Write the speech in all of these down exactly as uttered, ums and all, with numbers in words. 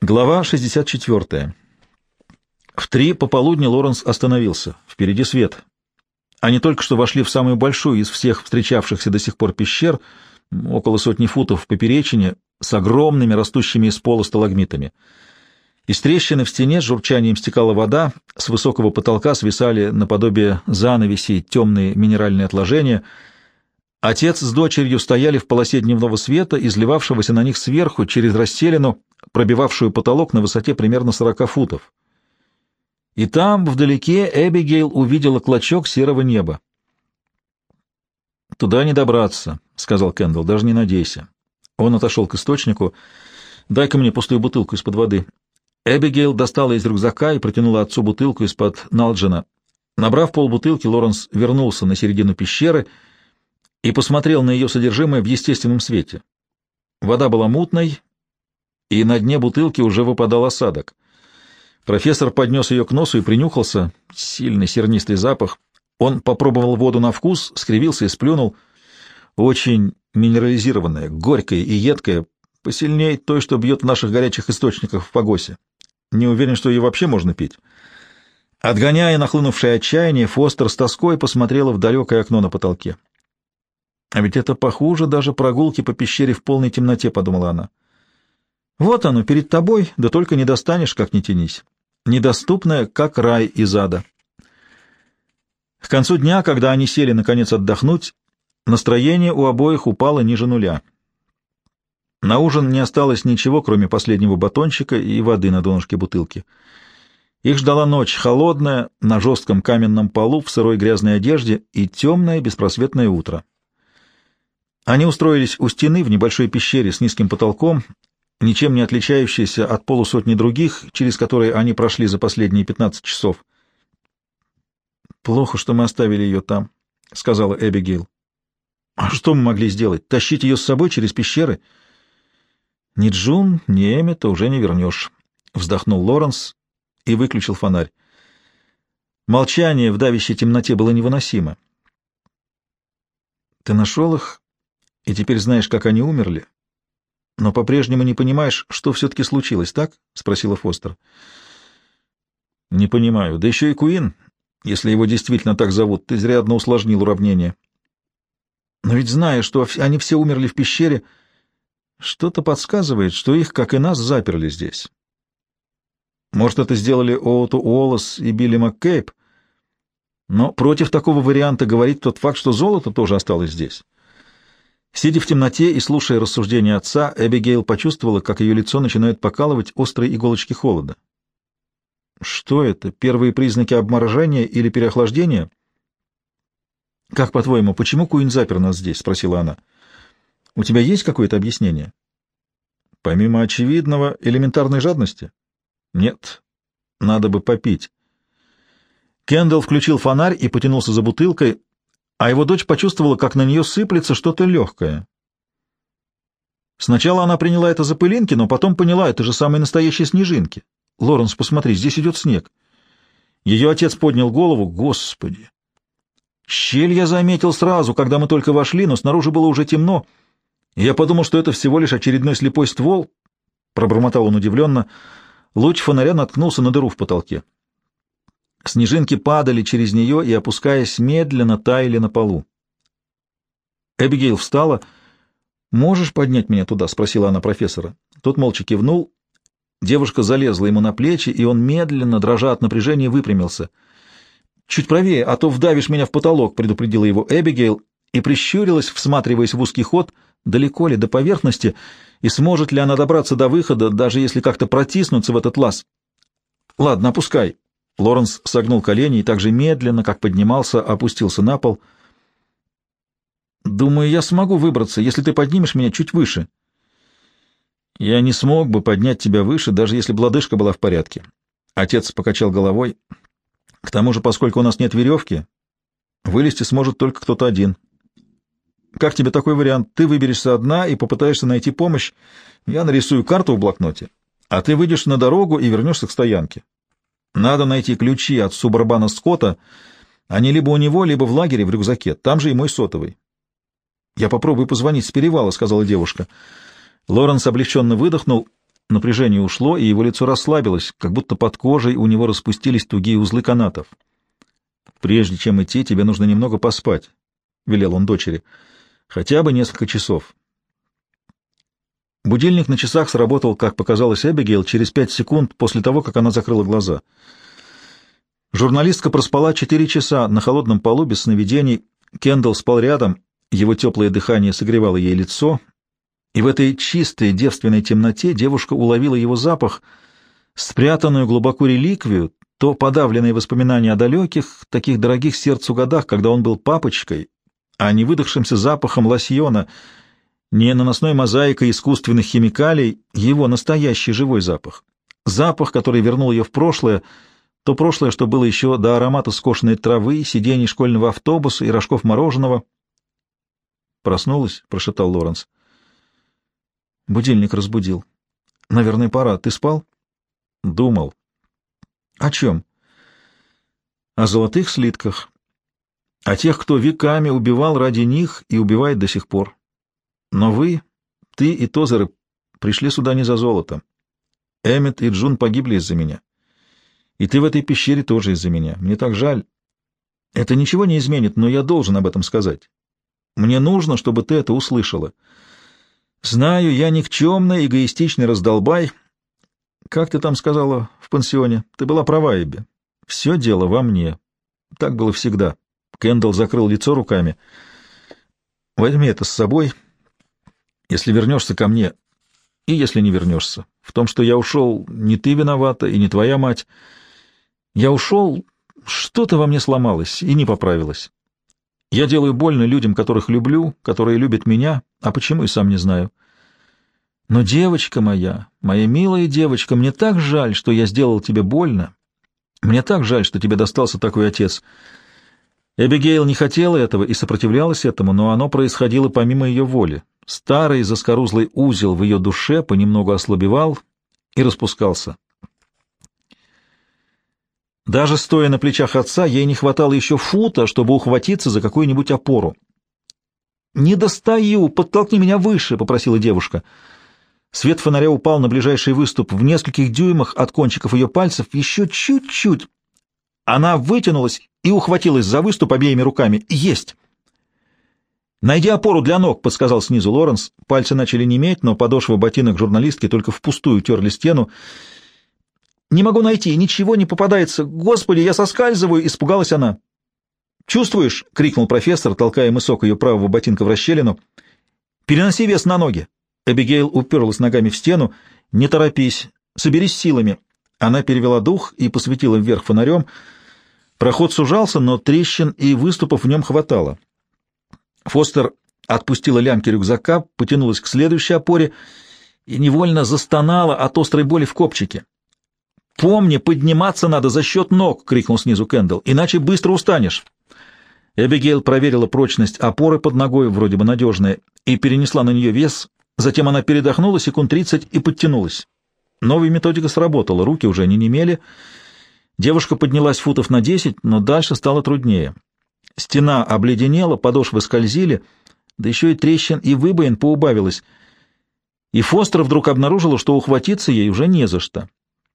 Глава шестьдесят четыре. В три пополудни Лоренс остановился. Впереди свет. Они только что вошли в самую большую из всех встречавшихся до сих пор пещер, около сотни футов в поперечине, с огромными растущими из пола сталагмитами. Из трещины в стене с журчанием стекала вода, с высокого потолка свисали наподобие занавесей темные минеральные отложения. Отец с дочерью стояли в полосе дневного света, изливавшегося на них сверху через расселину, пробивавшую потолок на высоте примерно сорока футов. И там, вдалеке, Эбигейл увидела клочок серого неба. «Туда не добраться», — сказал Кэндалл, — «даже не надейся». Он отошел к источнику. «Дай-ка мне пустую бутылку из-под воды». Эбигейл достала из рюкзака и протянула отцу бутылку из-под налджина. Набрав полбутылки, Лоренс вернулся на середину пещеры и посмотрел на ее содержимое в естественном свете. Вода была мутной, и на дне бутылки уже выпадал осадок. Профессор поднес ее к носу и принюхался. Сильный сернистый запах. Он попробовал воду на вкус, скривился и сплюнул. Очень минерализированная, горькая и едкая, посильнее той, что бьет в наших горячих источниках в Пагосе. Не уверен, что ее вообще можно пить. Отгоняя нахлынувшее отчаяние, Фостер с тоской посмотрела в далекое окно на потолке. «А ведь это похуже даже прогулки по пещере в полной темноте», — подумала она. «Вот оно, перед тобой, да только не достанешь, как ни тянись. Недоступное, как рай из ада». К концу дня, когда они сели наконец отдохнуть, настроение у обоих упало ниже нуля. На ужин не осталось ничего, кроме последнего батончика и воды на донышке бутылки. Их ждала ночь холодная, на жестком каменном полу, в сырой грязной одежде, и темное беспросветное утро. Они устроились у стены в небольшой пещере с низким потолком, ничем не отличающейся от полусотни других, через которые они прошли за последние пятнадцать часов. «Плохо, что мы оставили ее там», — сказала Эбигейл. «А что мы могли сделать? Тащить ее с собой через пещеры?» «Ни Джун, ни Эммета уже не вернешь», — вздохнул Лоренс и выключил фонарь. Молчание в давящей темноте было невыносимо. «Ты нашел их, и теперь знаешь, как они умерли, но по-прежнему не понимаешь, что все-таки случилось, так?» — спросила Фостер. «Не понимаю. Да еще и Куин, если его действительно так зовут, ты изрядно усложнил уравнение. Но ведь зная, что они все умерли в пещере, что-то подсказывает, что их, как и нас, заперли здесь. Может, это сделали Оуту Уоллес и Билли МакКейб, но против такого варианта говорит тот факт, что золото тоже осталось здесь». Сидя в темноте и слушая рассуждения отца, Эбигейл почувствовала, как ее лицо начинает покалывать острые иголочки холода. Что это? Первые признаки обморожения или переохлаждения? «Как, по-твоему, почему Куин запер нас здесь?» — спросила она. «У тебя есть какое-то объяснение?» «Помимо очевидного, элементарной жадности?» «Нет. Надо бы попить». Кэндалл включил фонарь и потянулся за бутылкой, а его дочь почувствовала, как на нее сыплется что-то легкое. Сначала она приняла это за пылинки, но потом поняла, это же самые настоящие снежинки. «Лоренс, посмотри, здесь идет снег». Ее отец поднял голову. «Господи!» «Щель я заметил сразу, когда мы только вошли, но снаружи было уже темно. Я подумал, что это всего лишь очередной слепой ствол», — пробормотал он удивленно. Луч фонаря наткнулся на дыру в потолке. Снежинки падали через нее и, опускаясь, медленно таяли на полу. Эбигейл встала. «Можешь поднять меня туда?» — спросила она профессора. Тот молча кивнул. Девушка залезла ему на плечи, и он медленно, дрожа от напряжения, выпрямился. «Чуть правее, а то вдавишь меня в потолок», — предупредила его Эбигейл и прищурилась, всматриваясь в узкий ход, далеко ли до поверхности, и сможет ли она добраться до выхода, даже если как-то протиснуться в этот лаз. «Ладно, опускай». Лоренс согнул колени и так же медленно, как поднимался, опустился на пол. «Думаю, я смогу выбраться, если ты поднимешь меня чуть выше». «Я не смог бы поднять тебя выше, даже если бы лодыжка была в порядке». Отец покачал головой. «К тому же, поскольку у нас нет веревки, вылезти сможет только кто-то один. Как тебе такой вариант? Ты выберешься одна и попытаешься найти помощь. Я нарисую карту в блокноте, а ты выйдешь на дорогу и вернешься к стоянке. Надо найти ключи от Субарбана Скотта. Они либо у него, либо в лагере в рюкзаке. Там же и мой сотовый». «Я попробую позвонить с перевала», — сказала девушка. Лоренс облегченно выдохнул. Напряжение ушло, и его лицо расслабилось, как будто под кожей у него распустились тугие узлы канатов. «Прежде чем идти, тебе нужно немного поспать», — велел он дочери. «Хотя бы несколько часов». Будильник на часах сработал, как показалось Эбигейл, через пять секунд после того, как она закрыла глаза. Журналистка проспала четыре часа на холодном полу без сновидений. Кендалл спал рядом, его теплое дыхание согревало ей лицо, и в этой чистой девственной темноте девушка уловила его запах, спрятанную глубоко реликвию, то подавленные воспоминания о далеких, таких дорогих сердцу годах, когда он был папочкой, а не выдохшимся запахом лосьона, не наносной мозаикой искусственных химикалий, его настоящий живой запах. Запах, который вернул ее в прошлое, то прошлое, что было еще до аромата скошенной травы, сидений школьного автобуса и рожков мороженого. «Проснулась?» — прошептал Лоренс. Будильник разбудил. «Наверное, пора. Ты спал?» «Думал». «О чем?» «О золотых слитках. О тех, кто веками убивал ради них и убивает до сих пор. Но вы, ты и Тозеры, пришли сюда не за золотом. Эммет и Джун погибли из-за меня. И ты в этой пещере тоже из-за меня. Мне так жаль. Это ничего не изменит, но я должен об этом сказать. Мне нужно, чтобы ты это услышала. Знаю, я никчемный, эгоистичный раздолбай. Как ты там сказала в пансионе? Ты была права, Эбби. Все дело во мне. Так было всегда». Кендалл закрыл лицо руками. «Возьми это с собой, если вернешься ко мне, и если не вернешься. В том, что я ушел, не ты виновата и не твоя мать. Я ушел, что-то во мне сломалось и не поправилось. Я делаю больно людям, которых люблю, которые любят меня, а почему и сам не знаю. Но, девочка моя, моя милая девочка, мне так жаль, что я сделал тебе больно. Мне так жаль, что тебе достался такой отец». Эбигейл не хотела этого и сопротивлялась этому, но оно происходило помимо ее воли. Старый заскорузлый узел в ее душе понемногу ослабевал и распускался. Даже стоя на плечах отца, ей не хватало еще фута, чтобы ухватиться за какую-нибудь опору. «Не достаю! Подтолкни меня выше!» — попросила девушка. Свет фонаря упал на ближайший выступ в нескольких дюймах от кончиков ее пальцев. Еще чуть-чуть. Она вытянулась и ухватилась за выступ обеими руками. «Есть!» «Найди опору для ног», — подсказал снизу Лоренс. Пальцы начали неметь, но подошвы ботинок журналистки только впустую терли стену. «Не могу найти, ничего не попадается. Господи, я соскальзываю!» — испугалась она. «Чувствуешь?» — крикнул профессор, толкая мысок ее правого ботинка в расщелину. «Переноси вес на ноги». Эбигейл уперлась ногами в стену. «Не торопись, соберись силами». Она перевела дух и посветила вверх фонарем. Проход сужался, но трещин и выступов в нем хватало. Фостер отпустила лямки рюкзака, потянулась к следующей опоре и невольно застонала от острой боли в копчике. «Помни, подниматься надо за счет ног!» — крикнул снизу Кендалл. «Иначе быстро устанешь!» Эбигейл проверила прочность опоры под ногой, вроде бы надежная, и перенесла на нее вес. Затем она передохнула секунд тридцать и подтянулась. Новая методика сработала, руки уже не немели. Девушка поднялась футов на десять, но дальше стало труднее. Стена обледенела, подошвы скользили, да еще и трещин и выбоин поубавилось. И Фостер вдруг обнаружила, что ухватиться ей уже не за что.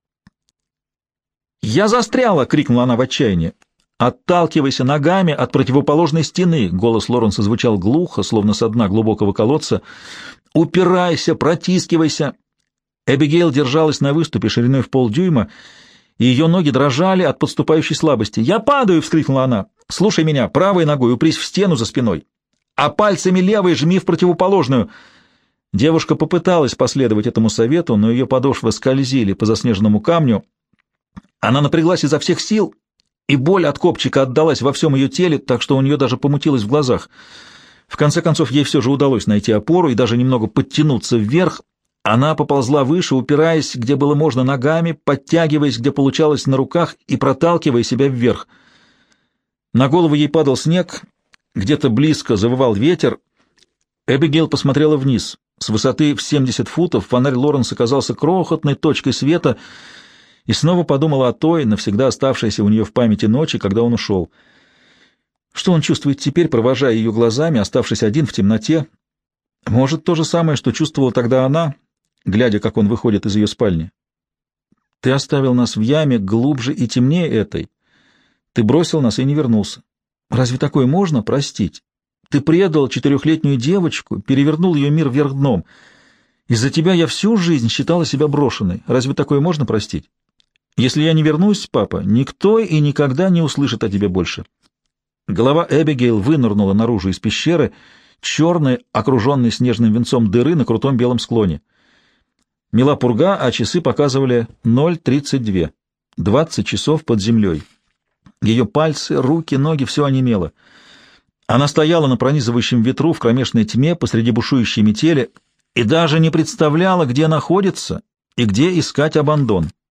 «Я застряла!» — крикнула она в отчаянии. «Отталкивайся ногами от противоположной стены!» — голос Лоренса звучал глухо, словно со дна глубокого колодца. «Упирайся, протискивайся!» Эбигейл держалась на выступе шириной в полдюйма, и ее ноги дрожали от подступающей слабости. «Я падаю!» — вскрикнула она. «Слушай меня, правой ногой упрись в стену за спиной, а пальцами левой жми в противоположную». Девушка попыталась последовать этому совету, но ее подошвы скользили по заснеженному камню. Она напряглась изо всех сил, и боль от копчика отдалась во всем ее теле, так что у нее даже помутилось в глазах. В конце концов, ей все же удалось найти опору и даже немного подтянуться вверх. Она поползла выше, упираясь, где было можно, ногами, подтягиваясь, где получалось, на руках и проталкивая себя вверх. На голову ей падал снег, где-то близко завывал ветер. Эбигейл посмотрела вниз. С высоты в семьдесят футов фонарь Лоренса казался крохотной точкой света и снова подумала о той, навсегда оставшейся у нее в памяти ночи, когда он ушел. Что он чувствует теперь, провожая ее глазами, оставшись один в темноте? Может, то же самое, что чувствовала тогда она, глядя, как он выходит из ее спальни. «Ты оставил нас в яме глубже и темнее этой. Ты бросил нас и не вернулся. Разве такое можно простить? Ты предал четырехлетнюю девочку, перевернул ее мир вверх дном. Из-за тебя я всю жизнь считала себя брошенной. Разве такое можно простить? Если я не вернусь, папа, никто и никогда не услышит о тебе больше». Голова Эбигейл вынырнула наружу из пещеры, черной, окруженной снежным венцом дыры на крутом белом склоне. Мела пурга, а часы показывали ноль тридцать два. Двадцать часов под землей. Ее пальцы, руки, ноги — все онемело. Она стояла на пронизывающем ветру в кромешной тьме посреди бушующей метели и даже не представляла, где находится и где искать Абандон.